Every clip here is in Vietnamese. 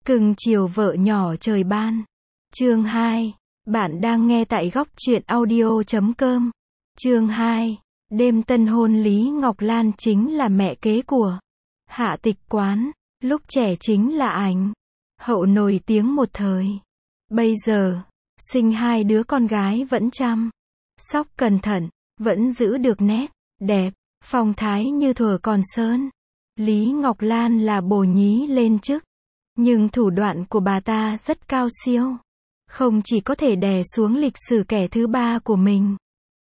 Cưng chiều vợ nhỏ trời ban. Chương 2. Bạn đang nghe tại góc truyện audio.com. Chương 2. Đêm tân hôn Lý Ngọc Lan chính là mẹ kế của Hạ Tịch Quán, lúc trẻ chính là ảnh hậu nổi tiếng một thời. Bây giờ, sinh hai đứa con gái vẫn chăm sóc cẩn thận, vẫn giữ được nét đẹp, phong thái như thuở còn sơn. Lý Ngọc Lan là bồ nhí lên chức, nhưng thủ đoạn của bà ta rất cao siêu. Không chỉ có thể đè xuống lịch sử kẻ thứ ba của mình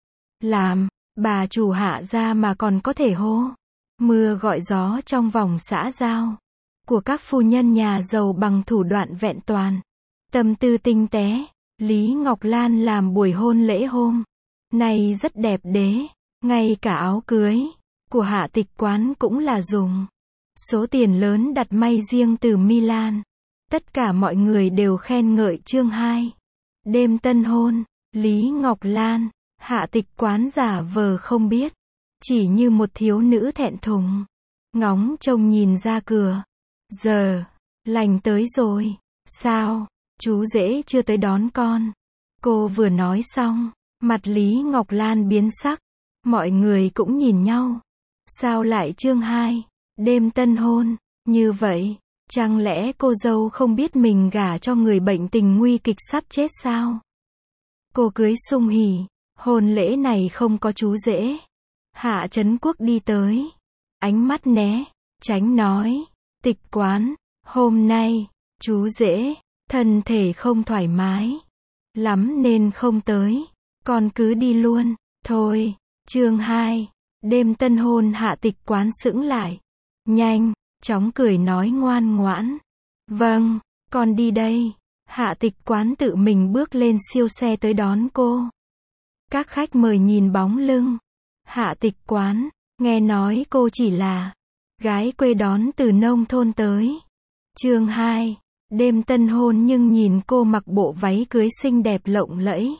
làm bà chủ Hạ gia, mà còn có thể hô mưa gọi gió trong vòng xã giao của các phu nhân nhà giàu bằng thủ đoạn vẹn toàn, tâm tư tinh tế. Lý Ngọc Lan làm buổi hôn lễ hôm nay rất đẹp đẽ, ngay cả áo cưới của Hạ Tịch Quán cũng là dùng số tiền lớn đặt may riêng từ Milan. Tất cả mọi người đều khen ngợi chương 2. Đêm tân hôn, Lý Ngọc Lan, Hạ Tịch Quán giả vờ không biết, chỉ như một thiếu nữ thẹn thùng, ngóng trông nhìn ra cửa. Giờ, lành tới rồi, sao, chú rể chưa tới đón con? Cô vừa nói xong, mặt Lý Ngọc Lan biến sắc, mọi người cũng nhìn nhau. Sao lại chương 2, đêm tân hôn, như vậy? Chẳng lẽ cô dâu không biết mình gả cho người bệnh tình nguy kịch sắp chết sao? Cô cưới sung hỉ, hôn lễ này không có chú rể. Hạ Trấn Quốc đi tới, ánh mắt né tránh nói, Tịch Quán, hôm nay chú rể thân thể không thoải mái lắm nên không tới, con cứ đi luôn thôi. Chương 2, đêm tân hôn. Hạ Tịch Quán sững lại, nhanh chóng cười nói ngoan ngoãn, vâng, con đi đây. Hạ Tịch Quán tự mình bước lên siêu xe tới đón cô. Các khách mời nhìn bóng lưng Hạ Tịch Quán, nghe nói cô chỉ là gái quê đón từ nông thôn tới. Chương 2, đêm tân hôn, nhưng nhìn cô mặc bộ váy cưới xinh đẹp lộng lẫy,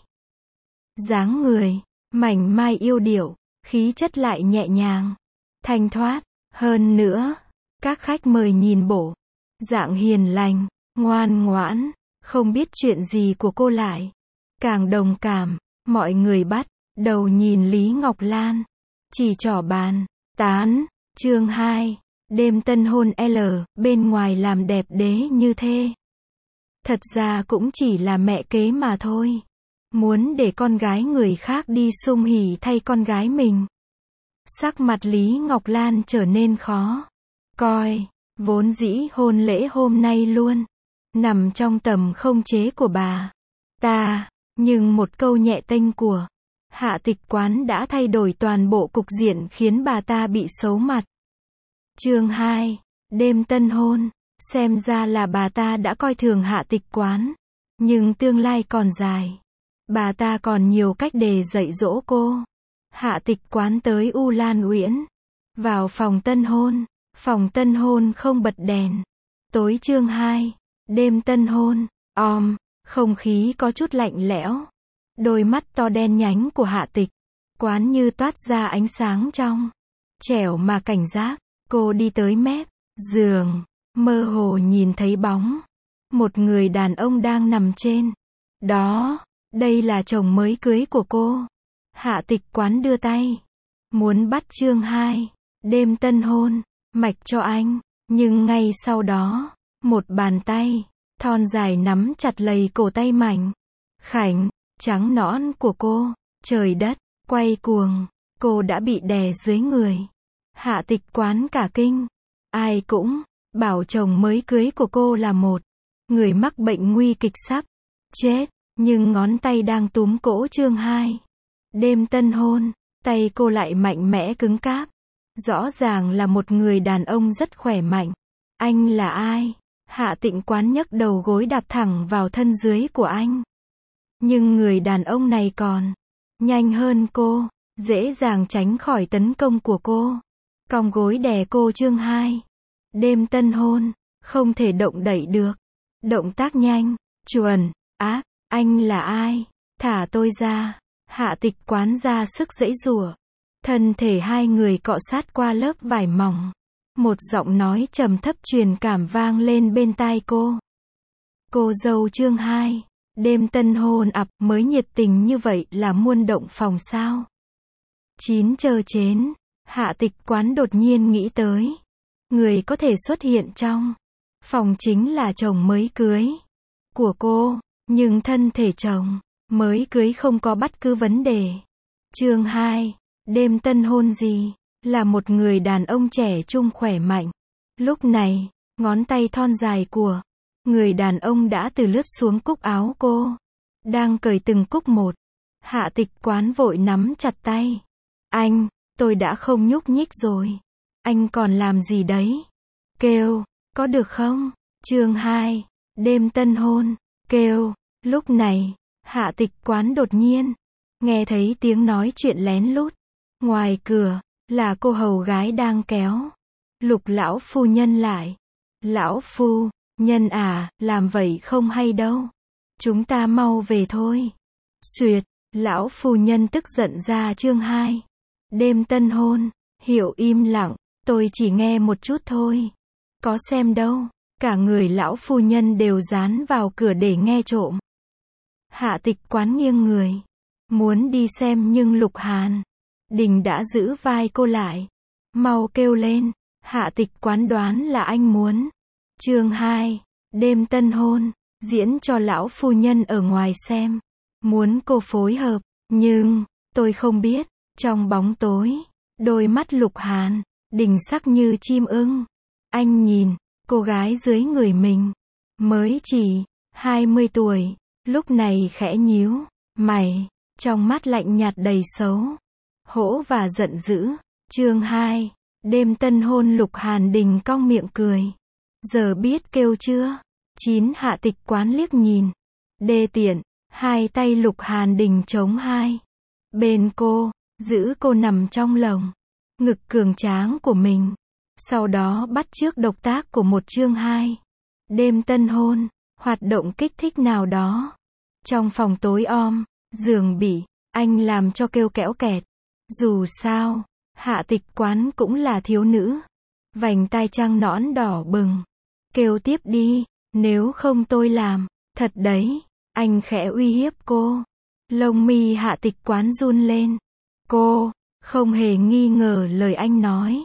dáng người mảnh mai yêu điệu, khí chất lại nhẹ nhàng thanh thoát. Hơn nữa, các khách mời nhìn bộ dạng hiền lành, ngoan ngoãn, không biết chuyện gì của cô lại càng đồng cảm. Mọi người bắt đầu nhìn Lý Ngọc Lan, chỉ trỏ bàn tán. Chương 2, đêm tân hôn. Bên ngoài làm đẹp đẽ như thế, thật ra cũng chỉ là mẹ kế mà thôi, muốn để con gái người khác đi sum hỉ thay con gái mình. Sắc mặt Lý Ngọc Lan trở nên khó coi, vốn dĩ hôn lễ hôm nay luôn nằm trong tầm khống chế của bà ta, nhưng một câu nhẹ tênh của Hạ Tịch Quán đã thay đổi toàn bộ cục diện, khiến bà ta bị xấu mặt. Chương 2, đêm tân hôn. Xem ra là bà ta đã coi thường Hạ Tịch Quán, nhưng tương lai còn dài, bà ta còn nhiều cách để dạy dỗ cô. Hạ Tịch Quán tới U Lan Uyển, vào phòng tân hôn. Phòng tân hôn không bật đèn tối. Chương 2, đêm tân hôn. Không khí có chút lạnh lẽo. Đôi mắt to đen nhánh của Hạ Tịch Quán như toát ra ánh sáng trong trẻo mà cảnh giác. Cô đi tới mép giường, mơ hồ nhìn thấy bóng một người đàn ông đang nằm trên đó. Đây là chồng mới cưới của cô. Hạ Tịch Quán đưa tay muốn bắt chương 2, đêm tân hôn mạch cho anh, nhưng ngay sau đó, một bàn tay thon dài nắm chặt lấy cổ tay mảnh khảnh trắng nõn của cô. Trời đất quay cuồng, cô đã bị đè dưới người. Hạ Tịch Quán cả kinh. Ai cũng bảo chồng mới cưới của cô là một người mắc bệnh nguy kịch sắp chết, nhưng ngón tay đang túm cổ chương 2, đêm tân hôn, tay cô lại mạnh mẽ cứng cáp. Rõ ràng là một người đàn ông rất khỏe mạnh. Anh là ai? Hạ Tịch Quán nhấc đầu gối đạp thẳng vào thân dưới của anh. Nhưng người đàn ông này còn nhanh hơn cô, dễ dàng tránh khỏi tấn công của cô. Cong gối đè cô chương 2, đêm tân hôn, không thể động đậy được. Động tác nhanh, chuẩn, ác. Anh là ai? Thả tôi ra. Hạ Tịch Quán ra sức giãy giụa. Thân thể hai người cọ sát qua lớp vải mỏng. Một giọng nói trầm thấp truyền cảm vang lên bên tai cô. Cô dâu chương 2. Đêm tân hôn ập mới nhiệt tình như vậy là muôn động phòng sao? 9 chờ chến. Hạ Tịch Quán đột nhiên nghĩ tới. Người có thể xuất hiện trong phòng chính là chồng mới cưới của cô, nhưng thân thể chồng mới cưới không có bất cứ vấn đề. Chương 2. Đêm tân hôn gì? Là một người đàn ông trẻ trung khỏe mạnh. Lúc này, ngón tay thon dài của người đàn ông đã từ lướt xuống cúc áo cô. Đang cởi từng cúc một. Hạ Tịch Quán vội nắm chặt tay. Anh, tôi đã không nhúc nhích rồi. Anh còn làm gì đấy? Kêu, có được không? Chương 2. Đêm tân hôn. Kêu. Lúc này, Hạ Tịch Quán đột nhiên nghe thấy tiếng nói chuyện lén lút. Ngoài cửa, là cô hầu gái đang kéo Lục lão phu nhân lại. Lão phu nhân à, làm vậy không hay đâu. Chúng ta mau về thôi. Xuyệt, lão phu nhân tức giận ra. Chương 2. Đêm tân hôn. Hiểu im lặng, tôi chỉ nghe một chút thôi. Có xem đâu. Cả người lão phu nhân đều dán vào cửa để nghe trộm. Hạ Tịch Quán nghiêng người, muốn đi xem nhưng Lục Hàn Đình đã giữ vai cô lại. Mau kêu lên. Hạ Tịch Quán đoán là anh muốn. Chương 2. Đêm tân hôn. Diễn cho lão phu nhân ở ngoài xem. Muốn cô phối hợp. Nhưng, tôi không biết. Trong bóng tối, đôi mắt Lục Hàn Đình sắc như chim ưng. Anh nhìn cô gái dưới người mình. Mới chỉ 20 tuổi. Lúc này khẽ nhíu mày. Trong mắt lạnh nhạt đầy xấu hổ và giận dữ. Chương 2. Đêm tân hôn. Lục Hàn Đình cong miệng cười. Giờ biết kêu chưa? 9. Hạ Tịch Quán liếc nhìn. Đê tiện. Hai tay Lục Hàn Đình chống hai bên cô, giữ cô nằm trong lồng ngực cường tráng của mình. Sau đó bắt chước động tác của một chương 2. Đêm tân hôn. Hoạt động kích thích nào đó. Trong phòng tối om, giường bị anh làm cho kêu kẽo kẹt. Dù sao, Hạ Tịch Quán cũng là thiếu nữ. Vành tai trắng nõn đỏ bừng. Kêu tiếp đi, nếu không tôi làm. Thật đấy. Anh khẽ uy hiếp cô. Lông mi Hạ Tịch Quán run lên. Cô không hề nghi ngờ lời anh nói.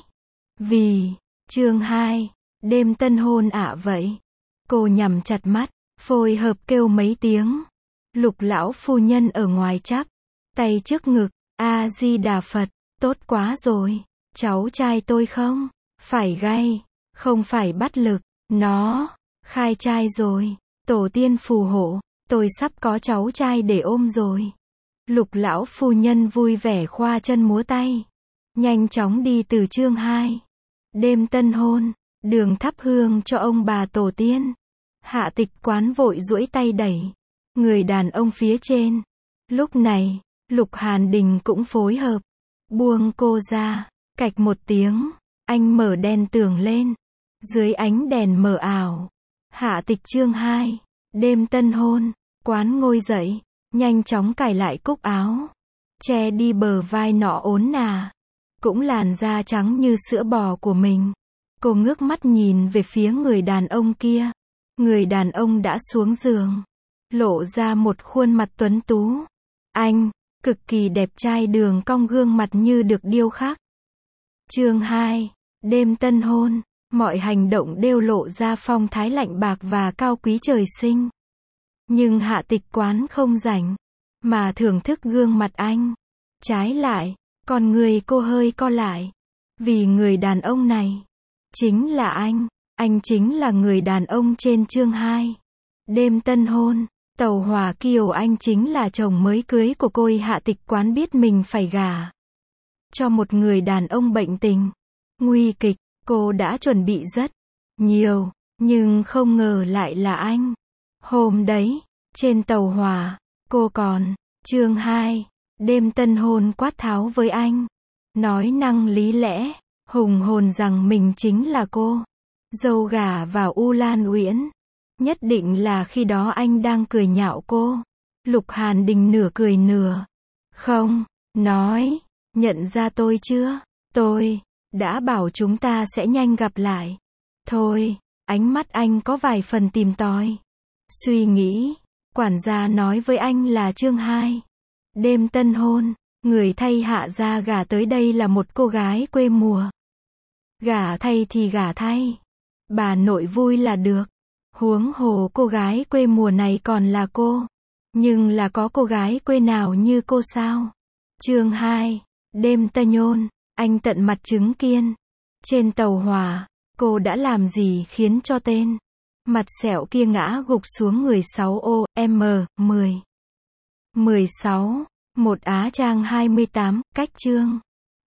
Vì chương 2. Đêm tân hôn ạ vậy. Cô nhắm chặt mắt, phối hợp kêu mấy tiếng. Lục lão phu nhân ở ngoài chắp tay trước ngực. A Di Đà Phật. Tốt quá rồi. Cháu trai tôi không phải gay, không phải bắt lực. Nó khai trai rồi. Tổ tiên phù hộ. Tôi sắp có cháu trai để ôm rồi. Lục lão phu nhân vui vẻ khoa chân múa tay. Nhanh chóng đi từ chương 2. Đêm tân hôn. Đường thắp hương cho ông bà tổ tiên. Hạ Tịch Quán vội duỗi tay đẩy người đàn ông phía trên. Lúc này, Lục Hàn Đình cũng phối hợp. Buông cô ra. Cạch một tiếng. Anh mở đèn tường lên. Dưới ánh đèn mờ ảo. Hạ Tịch chương 2. Đêm tân hôn. Quán ngồi dậy. Nhanh chóng cài lại cúc áo. Che đi bờ vai nọ ốn nà. Cũng làn da trắng như sữa bò của mình. Cô ngước mắt nhìn về phía người đàn ông kia. Người đàn ông đã xuống giường. Lộ ra một khuôn mặt tuấn tú. Anh, cực kỳ đẹp trai, đường cong gương mặt như được điêu khắc. Chương 2. Đêm tân hôn. Mọi hành động đều lộ ra phong thái lạnh bạc và cao quý trời sinh. Nhưng Hạ Tịch Quán không rảnh mà thưởng thức gương mặt anh. Trái lại, con người cô hơi co lại. Vì người đàn ông này chính là anh chính là người đàn ông trên chương 2. Đêm tân hôn. Tàu hỏa Kiều Anh chính là chồng mới cưới của cô. Hạ Tịch Quán biết mình phải gả cho một người đàn ông bệnh tình nguy kịch. Cô đã chuẩn bị rất nhiều, nhưng không ngờ lại là anh. Hôm đấy, trên tàu hỏa, cô còn chương 2. Đêm tân hôn quát tháo với anh. Nói năng lý lẽ, hùng hồn rằng mình chính là cô dâu gả vào U Lan Uyển. Nhất định là khi đó anh đang cười nhạo cô. Lục Hàn Đình nửa cười nửa không, nói, nhận ra tôi chưa? Tôi đã bảo chúng ta sẽ nhanh gặp lại. Thôi, ánh mắt anh có vài phần tìm tòi. Suy nghĩ. Quản gia nói với anh là chương 2. Đêm tân hôn. Người thay Hạ gia gả tới đây là một cô gái quê mùa. Gả thay thì gả thay. Bà nội vui là được. Huống hồ cô gái quê mùa này còn là cô. Nhưng là có cô gái quê nào như cô sao? Chương 2. Đêm tân hôn. Anh tận mặt chứng kiến. Trên tàu hỏa, cô đã làm gì khiến cho tên mặt sẹo kia ngã gục xuống người 6OM10. 16. Một Á Trang 28, cách chương